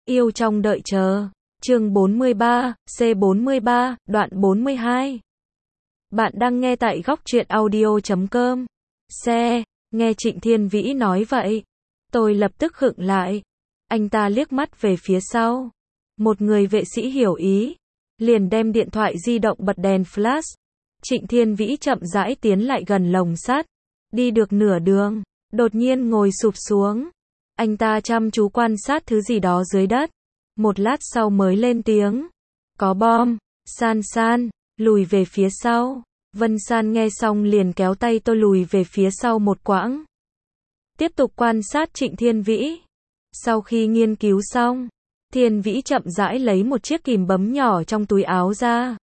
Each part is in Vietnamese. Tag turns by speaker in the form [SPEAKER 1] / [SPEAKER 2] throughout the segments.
[SPEAKER 1] Yêu trong đợi chờ. Chương 43, C43, đoạn 42. Bạn đang nghe tại góc truyện audio.com. Xe, nghe Trịnh Thiên Vĩ nói vậy. Tôi lập tức khựng lại. Anh ta liếc mắt về phía sau. Một người vệ sĩ hiểu ý. Liền đem điện thoại di động bật đèn flash. Trịnh Thiên Vĩ chậm rãi tiến lại gần lồng sắt. Đi được nửa đường, đột nhiên ngồi sụp xuống. Anh ta chăm chú quan sát thứ gì đó dưới đất. Một lát sau mới lên tiếng. Có bom. San San, lùi về phía sau. Vân San nghe xong liền kéo tay tôi lùi về phía sau một quãng. Tiếp tục quan sát Trịnh Thiên Vĩ. Sau khi nghiên cứu xong, Thiên Vĩ chậm rãi lấy một chiếc kìm bấm nhỏ trong túi áo ra.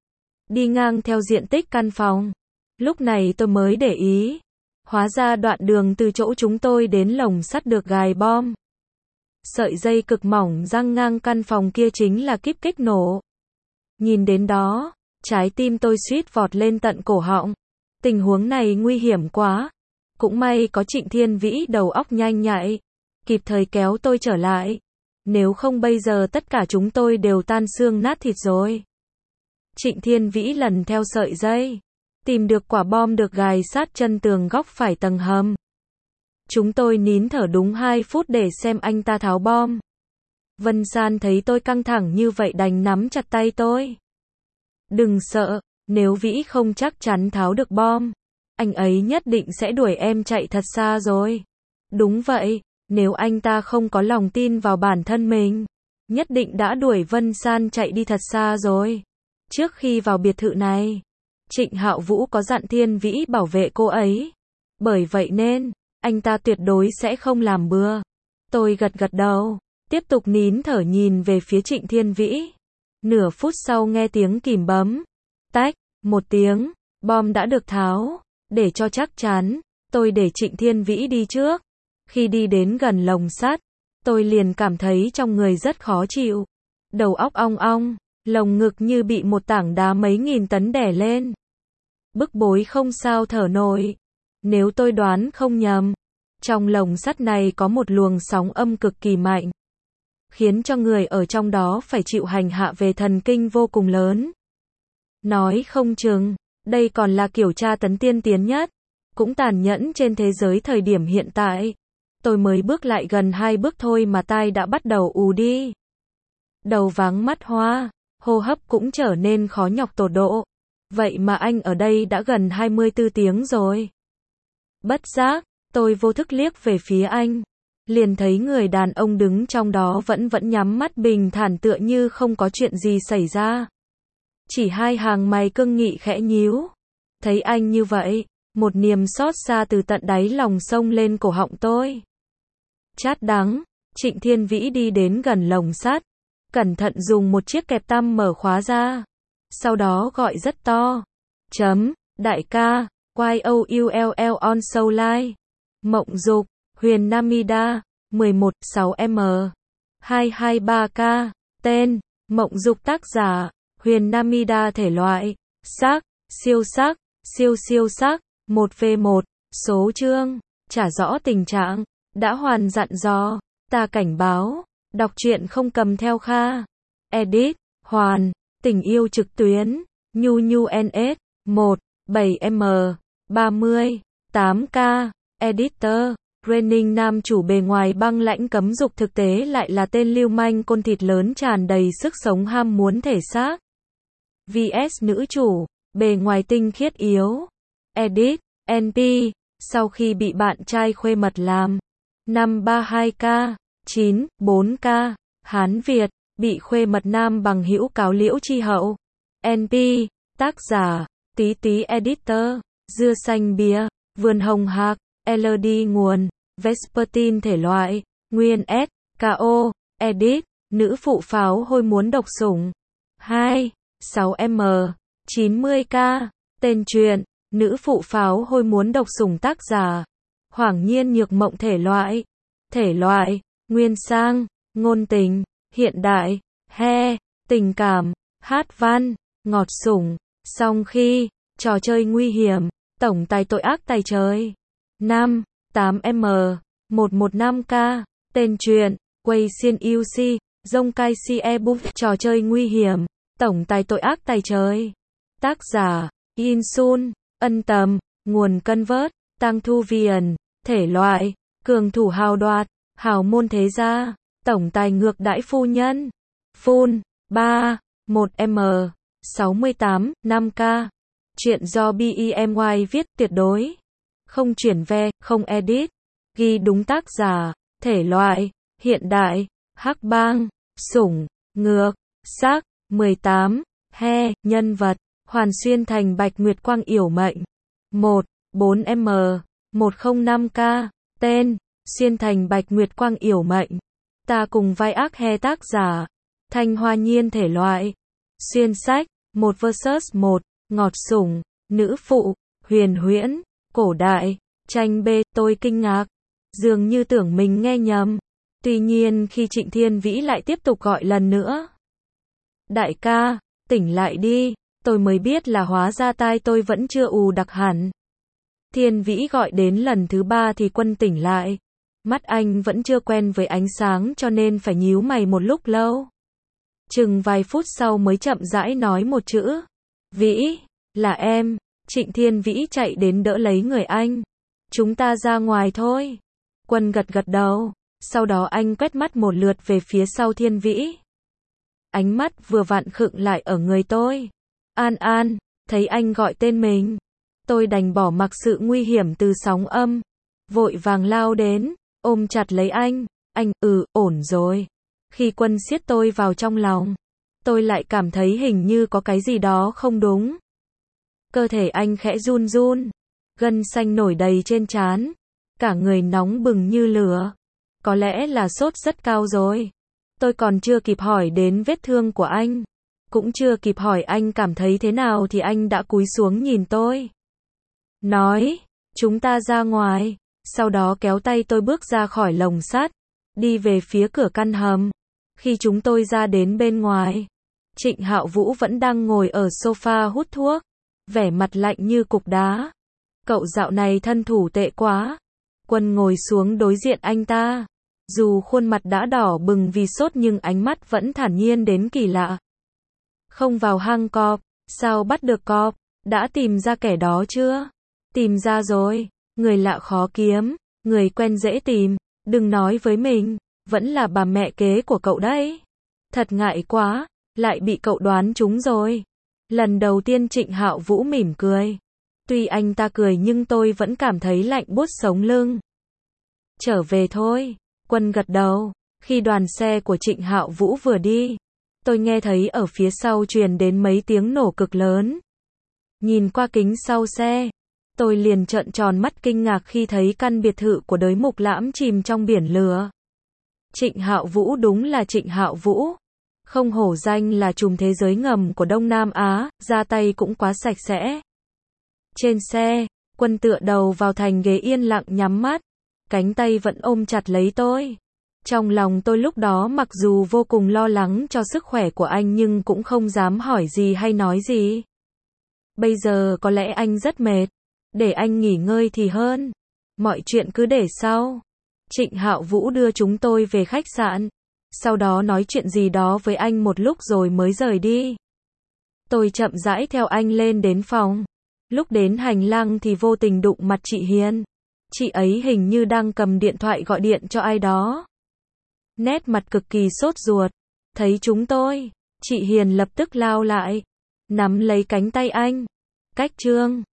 [SPEAKER 1] Đi ngang theo diện tích căn phòng. Lúc này tôi mới để ý. Hóa ra đoạn đường từ chỗ chúng tôi đến lồng sắt được gài bom. Sợi dây cực mỏng giăng ngang căn phòng kia chính là kíp kích nổ. Nhìn đến đó, trái tim tôi suýt vọt lên tận cổ họng. Tình huống này nguy hiểm quá. Cũng may có Trịnh Thiên Vĩ đầu óc nhanh nhạy, kịp thời kéo tôi trở lại. Nếu không bây giờ tất cả chúng tôi đều tan xương nát thịt rồi. Trịnh Thiên Vĩ lần theo sợi dây, tìm được quả bom được gài sát chân tường góc phải tầng hầm. Chúng tôi nín thở đúng 2 phút để xem anh ta tháo bom. Vân San thấy tôi căng thẳng như vậy đành nắm chặt tay tôi. Đừng sợ, nếu Vĩ không chắc chắn tháo được bom, anh ấy nhất định sẽ đuổi em chạy thật xa rồi. Đúng vậy, nếu anh ta không có lòng tin vào bản thân mình, nhất định đã đuổi Vân San chạy đi thật xa rồi. Trước khi vào biệt thự này, Trịnh Hạo Vũ có dặn Thiên Vĩ bảo vệ cô ấy. Bởi vậy nên, anh ta tuyệt đối sẽ không làm bừa. Tôi gật gật đầu, tiếp tục nín thở nhìn về phía Trịnh Thiên Vĩ. Nửa phút sau nghe tiếng kìm bấm. Tách, một tiếng, bom đã được tháo. Để cho chắc chắn, tôi để Trịnh Thiên Vĩ đi trước. Khi đi đến gần lồng sắt, tôi liền cảm thấy trong người rất khó chịu. Đầu óc ong ong, lồng ngực như bị một tảng đá mấy nghìn tấn đè lên. Bức bối không sao thở nổi. Nếu tôi đoán không nhầm, trong lồng sắt này có một luồng sóng âm cực kỳ mạnh, khiến cho người ở trong đó phải chịu hành hạ về thần kinh vô cùng lớn. Nói không chừng, đây còn là kiểu tra tấn tiên tiến nhất, cũng tàn nhẫn trên thế giới thời điểm hiện tại. Tôi mới bước lại gần 2 bước thôi mà tai đã bắt đầu ù đi. Đầu váng mắt hoa, hô hấp cũng trở nên khó nhọc tột độ. Vậy mà anh ở đây đã gần 24 tiếng rồi. Bất giác, tôi vô thức liếc về phía anh. Liền thấy người đàn ông đứng trong đó vẫn nhắm mắt bình thản tựa như không có chuyện gì xảy ra. Chỉ 2 hàng mày cương nghị khẽ nhíu. Thấy anh như vậy, một niềm xót xa từ tận đáy lòng xông lên cổ họng tôi. Chát đắng, Trịnh Thiên Vĩ đi đến gần lồng sắt, cẩn thận dùng một chiếc kẹp tăm mở khóa ra. Sau đó gọi rất to. Đại ca, YOULL on Soul Live. Mộng Dục, Huyền Namida, 11-6M. 223K, tên, Mộng Dục tác giả, Huyền Namida thể loại, sắc, siêu sắc, 1v1, số chương, trả rõ tình trạng, đã hoàn dặn dò, ta cảnh báo, đọc truyện không cầm theo kha. Edit, hoàn, tình yêu trực tuyến, Nhu NS, 1, 7M, 30, 8K, Editor, Training nam chủ bề ngoài băng lãnh cấm dục thực tế lại là tên lưu manh côn thịt lớn tràn đầy sức sống ham muốn thể xác. VS nữ chủ, bề ngoài tinh khiết yếu. Edit, NP, sau khi bị bạn trai khuê mật làm. 532K, 9, 4K, Hán Việt, bị khuê mật nam bằng hữu cáo liễu chi hậu. NP, tác giả, tí tí editor, dưa xanh bia, vườn hồng hạc, LD nguồn, Vespertine thể loại, nguyên S, KO, edit, nữ phụ pháo hôi muốn độc sủng. 2, 6M, 90K, tên truyện, nữ phụ pháo hôi muốn độc sủng tác giả, Hoàng Nhiên Nhược Mộng thể loại, nguyên sang, ngôn tình, hiện đại, tình cảm, hát văn, ngọt sủng, song khi, trò chơi nguy hiểm, tổng tài tội ác tày trời. 5, 8M, 115K, tên truyện, Quay Xiên UC, Zonkaichi Ebook, trò chơi nguy hiểm, tổng tài tội ác tày trời. Tác giả, Insun, ân tầm, nguồn Convert, Tăng Thu Viền, thể loại, cường thủ hào đoạt, hào môn thế gia, tổng tài ngược đãi phu nhân. Full, 3, 1M, 68, 5K. Chuyện do BEMY viết, tuyệt đối. Không chuyển ve, không edit. Ghi đúng tác giả, thể loại, hiện đại, hắc bang, sủng, ngược, sắc, 18, he, nhân vật, Hoàn Xuyên Thành Bạch Nguyệt Quang yểu mệnh. 1, 4M, 105K, tên, Xuyên Thành Bạch Nguyệt Quang yểu mệnh. Ta cùng vai ác he tác giả, Thanh Hoa Nhiên thể loại, xuyên sách, 1 vs 1, ngọt sủng, nữ phụ, huyền huyễn, cổ đại, tranh B, tôi kinh ngạc. Dường như tưởng mình nghe nhầm. Tuy nhiên khi Trịnh Thiên Vĩ lại tiếp tục gọi lần nữa. Đại ca, tỉnh lại đi, tôi mới biết là hóa ra tai tôi vẫn chưa ù đặc hẳn. Thiên Vĩ gọi đến lần thứ 3 thì Quân tỉnh lại. Mắt anh vẫn chưa quen với ánh sáng cho nên phải nhíu mày một lúc lâu. Chừng vài phút sau mới chậm rãi nói một chữ. Vĩ, là em. Trịnh Thiên Vĩ chạy đến đỡ lấy người anh. Chúng ta ra ngoài thôi. Quân gật gật đầu. Sau đó anh quét mắt một lượt về phía sau Thiên Vĩ. Ánh mắt vừa vặn khựng lại ở người tôi. An An, thấy anh gọi tên mình. Tôi đành bỏ mặc sự nguy hiểm từ sóng âm. Vội vàng lao đến, ôm chặt lấy anh. Anh, ổn rồi. Khi Quân siết tôi vào trong lòng, tôi lại cảm thấy hình như có cái gì đó không đúng. Cơ thể anh khẽ run run, gân xanh nổi đầy trên trán, cả người nóng bừng như lửa. Có lẽ là sốt rất cao rồi. Tôi còn chưa kịp hỏi đến vết thương của anh, cũng chưa kịp hỏi anh cảm thấy thế nào thì anh đã cúi xuống nhìn tôi. Nói, chúng ta ra ngoài, sau đó kéo tay tôi bước ra khỏi lồng sắt, đi về phía cửa căn hầm. Khi chúng tôi ra đến bên ngoài, Trịnh Hạo Vũ vẫn đang ngồi ở sofa hút thuốc, vẻ mặt lạnh như cục đá. Cậu dạo này thân thủ tệ quá. Quân ngồi xuống đối diện anh ta. Dù khuôn mặt đã đỏ bừng vì sốt nhưng ánh mắt vẫn thản nhiên đến kỳ lạ. Không vào hang cọp, sao bắt được cọp? Đã tìm ra kẻ đó chưa? Tìm ra rồi. Người lạ khó kiếm, người quen dễ tìm. Đừng nói với mình, vẫn là bà mẹ kế của cậu đấy. Thật ngại quá, lại bị cậu đoán trúng rồi. Lần đầu tiên Trịnh Hạo Vũ mỉm cười. Tuy anh ta cười nhưng tôi vẫn cảm thấy lạnh buốt sống lưng. Trở về thôi. Quân gật đầu. Khi đoàn xe của Trịnh Hạo Vũ vừa đi, tôi nghe thấy ở phía sau truyền đến mấy tiếng nổ cực lớn. Nhìn qua kính sau xe, tôi liền trợn tròn mắt kinh ngạc khi thấy căn biệt thự của Đới Mục Lãm chìm trong biển lửa. Trịnh Hạo Vũ đúng là Trịnh Hạo Vũ. Không hổ danh là trùm thế giới ngầm của Đông Nam Á, ra tay cũng quá sạch sẽ. Trên xe, Quân tựa đầu vào thành ghế yên lặng nhắm mắt, cánh tay vẫn ôm chặt lấy tôi. Trong lòng tôi lúc đó mặc dù vô cùng lo lắng cho sức khỏe của anh nhưng cũng không dám hỏi gì hay nói gì. Bây giờ có lẽ anh rất mệt, để anh nghỉ ngơi thì hơn. Mọi chuyện cứ để sau. Trịnh Hạo Vũ đưa chúng tôi về khách sạn, sau đó nói chuyện gì đó với anh một lúc rồi mới rời đi. Tôi chậm rãi theo anh lên đến phòng. Lúc đến hành lang thì vô tình đụng mặt chị Hiền. Chị ấy hình như đang cầm điện thoại gọi điện cho ai đó. Nét mặt cực kỳ sốt ruột. Thấy chúng tôi, chị Hiền lập tức lao lại, nắm lấy cánh tay anh. Cách Trương,